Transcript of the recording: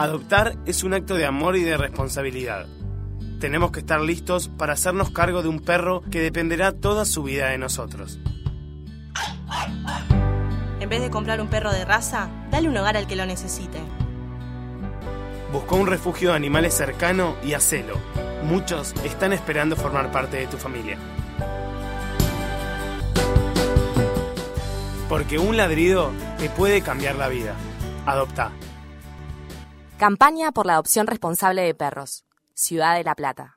Adoptar es un acto de amor y de responsabilidad. Tenemos que estar listos para hacernos cargo de un perro que dependerá toda su vida de nosotros. En vez de comprar un perro de raza, dale un hogar al que lo necesite. Busca un refugio de animales cercano y hacelo. Muchos están esperando formar parte de tu familia. Porque un ladrido te puede cambiar la vida. Adoptá. Campaña por la adopción responsable de perros. Ciudad de La Plata.